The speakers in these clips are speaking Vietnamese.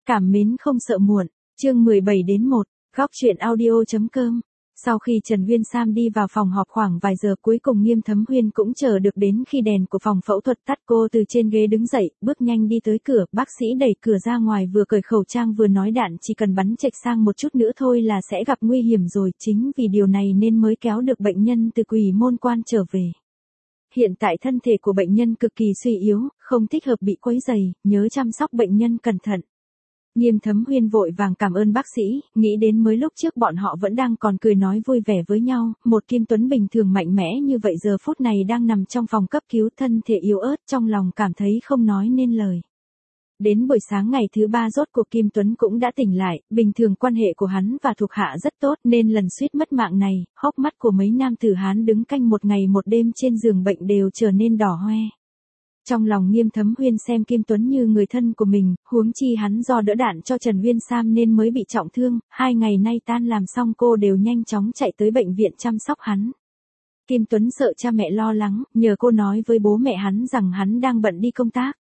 Cảm mến không sợ muộn, chương 17-1, góc truyện audio.com. Sau khi Trần Uyên Sam đi vào phòng họp khoảng vài giờ, cuối cùng Nghiêm Thấm Huyên cũng chờ được đến khi đèn của phòng phẫu thuật tắt. Cô từ trên ghế đứng dậy, bước nhanh đi tới cửa, bác sĩ đẩy cửa ra ngoài, vừa cởi khẩu trang vừa nói đạn chỉ cần bắn chệch sang một chút nữa thôi là sẽ gặp nguy hiểm rồi, chính vì điều này nên mới kéo được bệnh nhân từ Quỷ Môn Quan trở về. Hiện tại thân thể của bệnh nhân cực kỳ suy yếu, không thích hợp bị quấy rầy, nhớ chăm sóc bệnh nhân cẩn thận. Nghiêm Thấm Huyên vội vàng cảm ơn bác sĩ, nghĩ đến mới lúc trước bọn họ vẫn đang còn cười nói vui vẻ với nhau, một Kim Tuấn bình thường mạnh mẽ như vậy giờ phút này đang nằm trong phòng cấp cứu, thân thể yếu ớt, trong lòng cảm thấy không nói nên lời. Đến buổi sáng ngày thứ 3 rốt cuộc Kim Tuấn cũng đã tỉnh lại, bình thường quan hệ của hắn và thuộc hạ rất tốt nên lần suýt mất mạng này, hốc mắt của mấy nam tử Hán đứng canh một ngày một đêm trên giường bệnh đều trở nên đỏ hoe. Trong lòng Nghiêm Thấm Huyên xem Kim Tuấn như người thân của mình, huống chi hắn do đỡ đạn cho Trần Uyên Sam nên mới bị trọng thương, 2 ngày nay tan làm xong cô đều nhanh chóng chạy tới bệnh viện chăm sóc hắn. Kim Tuấn sợ cha mẹ lo lắng, nhờ cô nói với bố mẹ hắn rằng hắn đang bận đi công tác.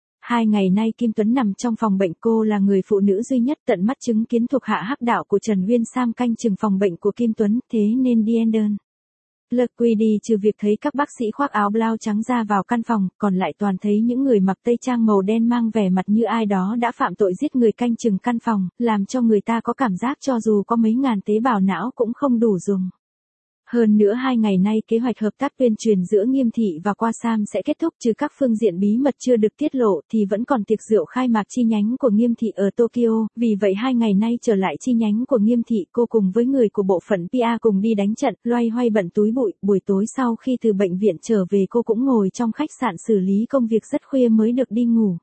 2 ngày nay Kim Tuấn nằm trong phòng bệnh, cô là người phụ nữ duy nhất tận mắt chứng kiến thuộc hạ hắc đạo của Trần Uyên Sam canh chừng phòng bệnh của Kim Tuấn, thế nên đi đơn. Lực quy đi trừ việc thấy các bác sĩ khoác áo blau trắng ra vào căn phòng, còn lại toàn thấy những người mặc tây trang màu đen mang vẻ mặt như ai đó đã phạm tội giết người canh chừng căn phòng, làm cho người ta có cảm giác cho dù có mấy ngàn tế bào não cũng không đủ dùng. Hơn nữa 2 ngày nay kế hoạch hợp tác tuyên truyền giữa Nghiêm thị và Qua Sam sẽ kết thúc, trừ các phương diện bí mật chưa được tiết lộ thì vẫn còn tiệc rượu khai mạc chi nhánh của Nghiêm thị ở Tokyo, vì vậy 2 ngày nay trở lại chi nhánh của Nghiêm thị, cô cùng với người của bộ phận PR cùng đi đánh trận, loay hoay bận túi bụi. Buổi tối sau khi từ bệnh viện trở về cô cũng ngồi trong khách sạn xử lý công việc rất khuya mới được đi ngủ.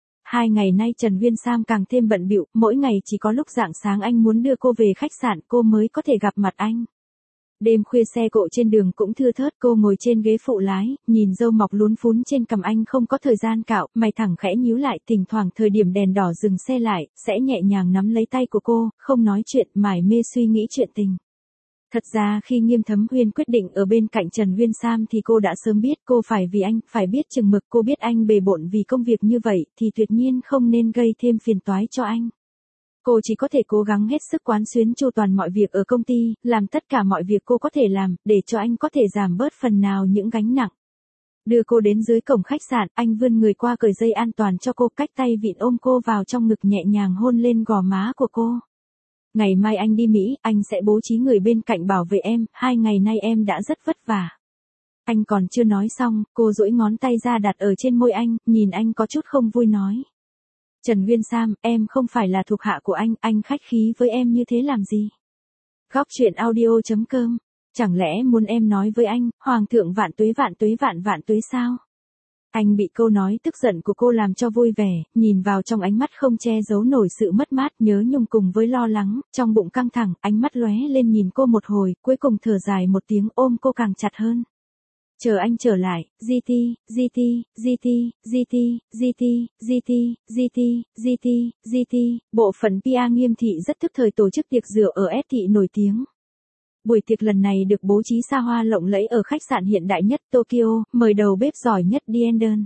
2 ngày nay Trần Uyên Sam càng thêm bận bịu, mỗi ngày chỉ có lúc rạng sáng anh muốn đưa cô về khách sạn cô mới có thể gặp mặt anh. Đêm khuya xe cộ trên đường cũng thưa thớt, cô ngồi trên ghế phụ lái, nhìn râu mọc lún phún trên cằm anh không có thời gian cạo, mày thẳng khẽ nhíu lại, thỉnh thoảng thời điểm đèn đỏ dừng xe lại, sẽ nhẹ nhàng nắm lấy tay của cô, không nói chuyện, mải mê suy nghĩ chuyện tình. Thật ra khi Nghiêm Thấm Huyên quyết định ở bên cạnh Trần Uyên Sam thì cô đã sớm biết cô phải vì anh, phải biết chừng mực, cô biết anh bề bộn vì công việc như vậy thì tuyệt nhiên không nên gây thêm phiền toái cho anh. Cô chỉ có thể cố gắng hết sức quán xuyến chu toàn mọi việc ở công ty, làm tất cả mọi việc cô có thể làm, để cho anh có thể giảm bớt phần nào những gánh nặng. Đưa cô đến dưới cổng khách sạn, anh vươn người qua cởi dây an toàn cho cô, cách tay vịn ôm cô vào trong ngực, nhẹ nhàng hôn lên gò má của cô. Ngày mai anh đi Mỹ, anh sẽ bố trí người bên cạnh bảo vệ em, 2 ngày nay em đã rất vất vả. Anh còn chưa nói xong, cô duỗi ngón tay ra đặt ở trên môi anh, nhìn anh có chút không vui nói. Trần Uyên Sam, em không phải là thuộc hạ của anh khách khí với em như thế làm gì? Góc truyện audio.com, chẳng lẽ muốn em nói với anh, Hoàng thượng vạn tuế vạn tuế vạn vạn tuế sao? Anh bị câu nói tức giận của cô làm cho vui vẻ, nhìn vào trong ánh mắt không che giấu nổi sự mất mát, nhớ nhung cùng với lo lắng, trong bụng căng thẳng, ánh mắt lóe lên nhìn cô một hồi, cuối cùng thở dài một tiếng ôm cô càng chặt hơn. Chờ anh trở lại, GT, GT, GT, GT, GT, GT, GT, GT, GT, bộ phận PR Nghiêm thị rất thức thời tổ chức tiệc rượu ở S thị nổi tiếng. Buổi tiệc lần này được bố trí xa hoa lộng lẫy ở khách sạn hiện đại nhất Tokyo, mời đầu bếp giỏi nhất Diendon.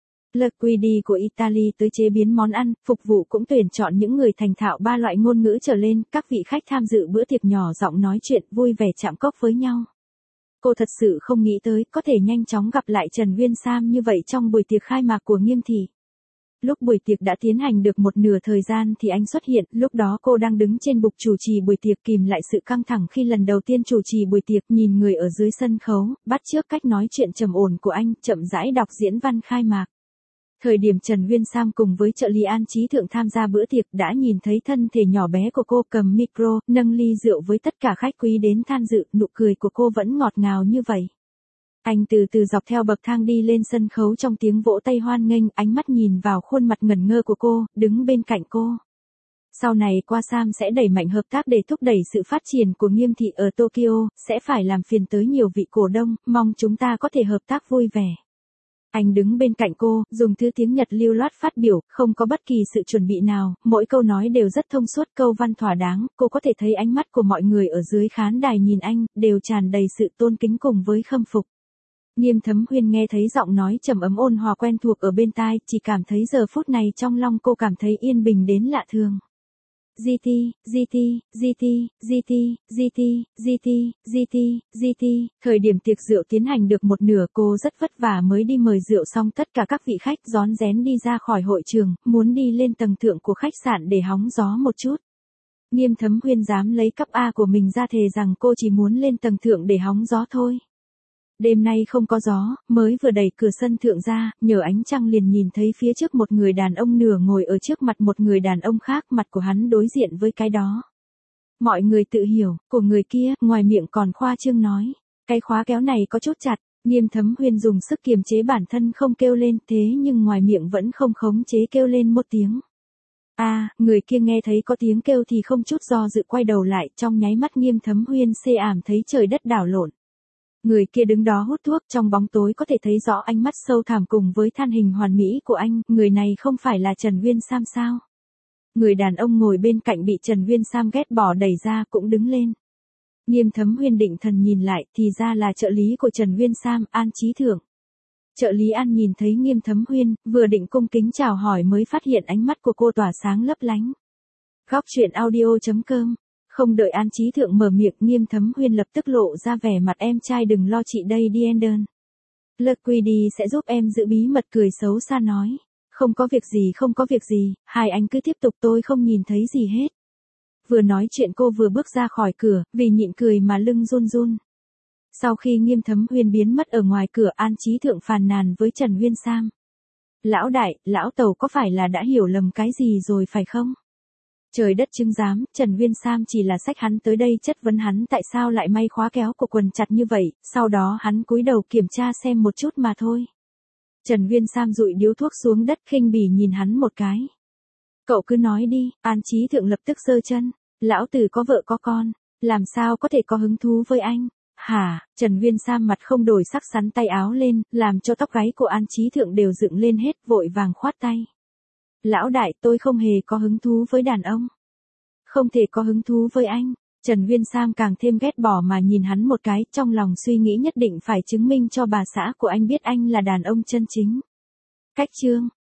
Liquidi của Italy tới chế biến món ăn, phục vụ cũng tuyển chọn những người thành thạo 3 loại ngôn ngữ trở lên, các vị khách tham dự bữa tiệc nhỏ giọng nói chuyện vui vẻ chạm cốc với nhau. Cô thật sự không nghĩ tới có thể nhanh chóng gặp lại Trần Uyên Sam như vậy trong buổi tiệc khai mạc của Nghiêm thị. Lúc buổi tiệc đã tiến hành được một nửa thời gian thì anh xuất hiện, lúc đó cô đang đứng trên bục chủ trì buổi tiệc, kìm lại sự căng thẳng khi lần đầu tiên chủ trì buổi tiệc, nhìn người ở dưới sân khấu, bắt chước cách nói chuyện trầm ổn của anh, chậm rãi đọc diễn văn khai mạc. Thời điểm Trần Uyên Sam cùng với trợ lý An Chí Thượng tham gia bữa tiệc đã nhìn thấy thân thể nhỏ bé của cô cầm micro, nâng ly rượu với tất cả khách quý đến tham dự, nụ cười của cô vẫn ngọt ngào như vậy. Anh từ từ dọc theo bậc thang đi lên sân khấu trong tiếng vỗ tay hoan nghênh, ánh mắt nhìn vào khuôn mặt ngẩn ngơ của cô, đứng bên cạnh cô. Sau này Qua Sam sẽ đẩy mạnh hợp tác để thúc đẩy sự phát triển của Nghiêm thị ở Tokyo, sẽ phải làm phiền tới nhiều vị cổ đông, mong chúng ta có thể hợp tác vui vẻ. Anh đứng bên cạnh cô, dùng thứ tiếng Nhật lưu loát phát biểu, không có bất kỳ sự chuẩn bị nào, mỗi câu nói đều rất thông suốt, câu văn thỏa đáng, cô có thể thấy ánh mắt của mọi người ở dưới khán đài nhìn anh, đều tràn đầy sự tôn kính cùng với khâm phục. Nghiêm Thấm Huyên nghe thấy giọng nói trầm ấm ôn hòa quen thuộc ở bên tai, chỉ cảm thấy giờ phút này trong lòng cô cảm thấy yên bình đến lạ thường. GT, GT, GT, GT, GT, GT, GT, GT, thời điểm tiệc rượu tiến hành được một nửa cô rất vất vả mới đi mời rượu xong tất cả các vị khách rón rén đi ra khỏi hội trường, muốn đi lên tầng thượng của khách sạn để hóng gió một chút. Nghiêm Thấm Huyên dám lấy cấp A của mình ra thề rằng cô chỉ muốn lên tầng thượng để hóng gió thôi. Đêm nay không có gió, mới vừa đẩy cửa sân thượng ra, nhờ ánh trăng liền nhìn thấy phía trước một người đàn ông nửa ngồi ở trước mặt một người đàn ông khác, mặt của hắn đối diện với cái đó. Mọi người tự hiểu, của người kia, ngoài miệng còn khoa trương nói. Cái khóa kéo này có chút chặt, Nghiêm Thấm Huyên dùng sức kiềm chế bản thân không kêu lên, thế nhưng ngoài miệng vẫn không khống chế kêu lên một tiếng. Người kia nghe thấy có tiếng kêu thì không chút do dự quay đầu lại, trong nháy mắt Nghiêm Thấm Huyên xê ảm thấy trời đất đảo lộn. Người kia đứng đó hút thuốc, trong bóng tối có thể thấy rõ ánh mắt sâu thẳm cùng với than hình hoàn mỹ của anh, người này không phải là Trần Uyên Sam sao? Người đàn ông ngồi bên cạnh bị Trần Uyên Sam ghét bỏ đẩy ra cũng đứng lên. Nghiêm Thấm Huyên định thần nhìn lại, thì ra là trợ lý của Trần Uyên Sam, An Chí Thượng. Trợ lý An nhìn thấy Nghiêm Thấm Huyên, vừa định cung kính chào hỏi mới phát hiện ánh mắt của cô tỏa sáng lấp lánh. Góc truyện audio.com. Không đợi An Chí Thượng mở miệng, Nghiêm Thấm Huyên lập tức lộ ra vẻ mặt em trai đừng lo chị đây đi Enden. Lucky sẽ giúp em giữ bí mật, cười xấu xa nói. Không có việc gì, hai anh cứ tiếp tục, tôi không nhìn thấy gì hết. Vừa nói chuyện cô vừa bước ra khỏi cửa, vì nhịn cười mà lưng run run. Sau khi Nghiêm Thấm Huyên biến mất ở ngoài cửa, An Chí Thượng phàn nàn với Trần Uyên Sam. Lão đại, lão Tàu có phải là đã hiểu lầm cái gì rồi phải không? Trời đất chứng giám, Trần Uyên Sam chỉ là xách hắn tới đây chất vấn hắn tại sao lại may khóa kéo của quần chặt như vậy, sau đó hắn cúi đầu kiểm tra xem một chút mà thôi. Trần Uyên Sam dụi điếu thuốc xuống đất khinh bỉ nhìn hắn một cái. Cậu cứ nói đi, An Chí Thượng lập tức giơ chân. Lão tử có vợ có con, làm sao có thể có hứng thú với anh? Hả? Trần Uyên Sam mặt không đổi sắc sắn tay áo lên, làm cho tóc gáy của An Chí Thượng đều dựng lên hết, vội vàng khoát tay. Lão đại, tôi không hề có hứng thú với đàn ông. Không thể có hứng thú với anh. Trần Uyên Sam càng thêm ghét bỏ mà nhìn hắn một cái, trong lòng suy nghĩ nhất định phải chứng minh cho bà xã của anh biết anh là đàn ông chân chính. Cách chương